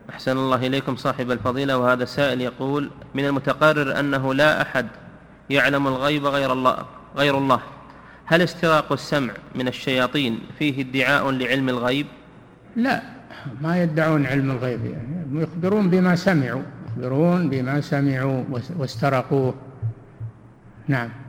أحسن الله إليكم صاحب الفضيلة. وهذا سائل يقول: من المتقرر أنه لا أحد يعلم الغيب غير الله، هل استراق السمع من الشياطين فيه ادعاء لعلم الغيب؟ لا، ما يدعون علم الغيب، يعني يخبرون بما سمعوا واسترقوه. نعم.